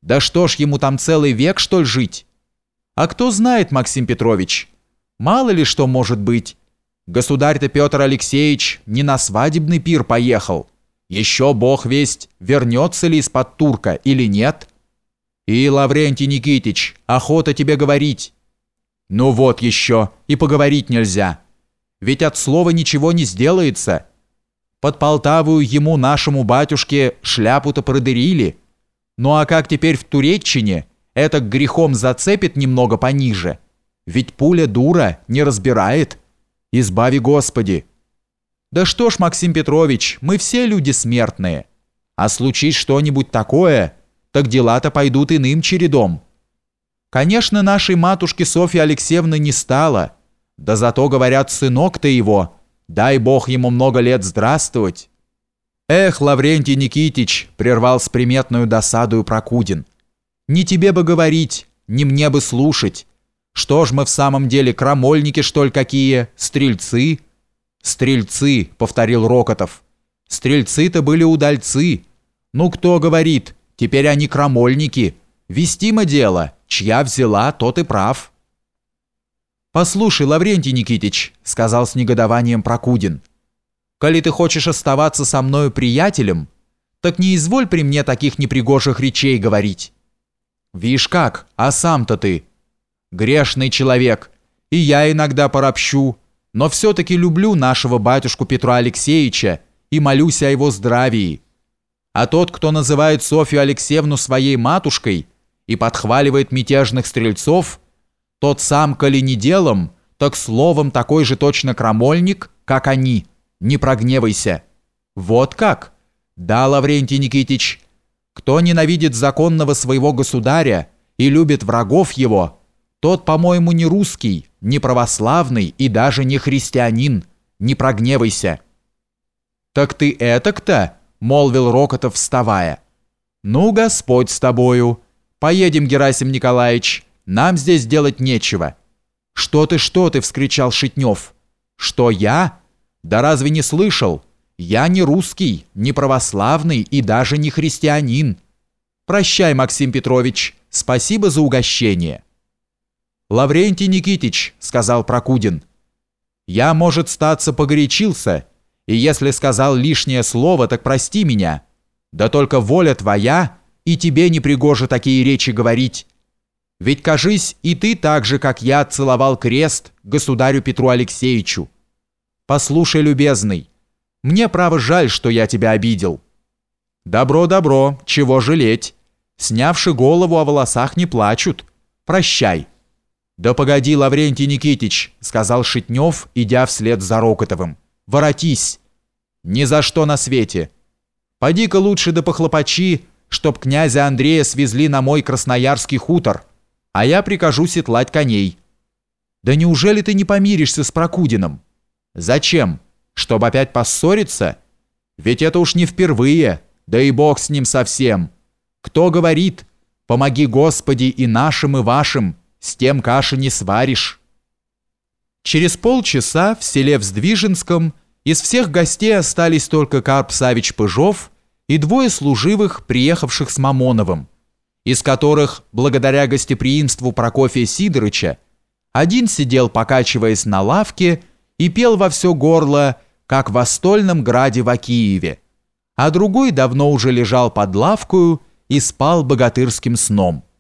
Да что ж ему там целый век, что ли, жить? А кто знает, Максим Петрович, мало ли что может быть. Государь-то Петр Алексеевич не на свадебный пир поехал. Еще бог весть, вернется ли из-под турка или нет. И, Лаврентий Никитич, охота тебе говорить. Ну вот еще, и поговорить нельзя. Ведь от слова ничего не сделается. Под Полтавою ему, нашему батюшке, шляпу-то продырили. Ну а как теперь в Туреччине, это грехом зацепит немного пониже. Ведь пуля дура, не разбирает. Избави Господи. Да что ж, Максим Петрович, мы все люди смертные. А случись что-нибудь такое, так дела-то пойдут иным чередом. Конечно, нашей матушке Софьи Алексеевны не стало. Да зато, говорят, сынок-то его, дай бог ему много лет здравствовать. Эх, Лаврентий Никитич, прервал с приметную досадою Прокудин. Не тебе бы говорить, не мне бы слушать. Что ж мы в самом деле, крамольники, что ли, какие? Стрельцы? Стрельцы, повторил Рокотов. Стрельцы-то были удальцы. Ну, кто говорит, теперь они крамольники. Вестимо дело, чья взяла, тот и прав. «Послушай, Лаврентий Никитич», — сказал с негодованием Прокудин, «коли ты хочешь оставаться со мною приятелем, так не изволь при мне таких непригожих речей говорить. Вишь как, а сам-то ты грешный человек, и я иногда поропщу, но все-таки люблю нашего батюшку Петра Алексеевича и молюсь о его здравии. А тот, кто называет Софью Алексеевну своей матушкой и подхваливает мятежных стрельцов, тот сам, коли не делом, так словом такой же точно крамольник, как они. Не прогневайся. Вот как? Да, Лаврентий Никитич, кто ненавидит законного своего государя и любит врагов его, тот, по-моему, не русский, не православный и даже не христианин. Не прогневайся. Так ты этак-то, молвил Рокотов, вставая. Ну, Господь с тобою. Поедем, Герасим Николаевич. Нам здесь делать нечего. Что ты, вскричал Шитнев. Что я? Да разве не слышал? Я не русский, не православный и даже не христианин. Прощай, Максим Петрович, спасибо за угощение. Лаврентий Никитич, сказал Прокудин, я, может, статься, погорячился, и если сказал лишнее слово, так прости меня. Да только воля твоя, и тебе не пригоже такие речи говорить. Ведь, кажись, и ты так же, как я, целовал крест государю Петру Алексеевичу. Послушай, любезный, мне, право, жаль, что я тебя обидел. Добро, добро, чего жалеть? Снявши голову, о волосах не плачут. Прощай. Да погоди, Лаврентий Никитич, сказал Шитнев, идя вслед за Рокотовым. Воротись. Ни за что на свете. Поди-ка лучше да похлопочи, чтоб князя Андрея свезли на мой красноярский хутор, а я прикажу седлать коней. Да неужели ты не помиришься с Прокудиным? Зачем? Чтоб опять поссориться? Ведь это уж не впервые, да и бог с ним совсем. Кто говорит, помоги Господи и нашим, и вашим, с тем каши не сваришь. Через полчаса в селе Вздвиженском из всех гостей остались только Карп Савич Пыжов и двое служивых, приехавших с Мамоновым, из которых, благодаря гостеприимству Прокофия Сидорыча, один сидел, покачиваясь на лавке, и пел во все горло, как в Остольном граде в Киеве, а другой давно уже лежал под лавкою и спал богатырским сном.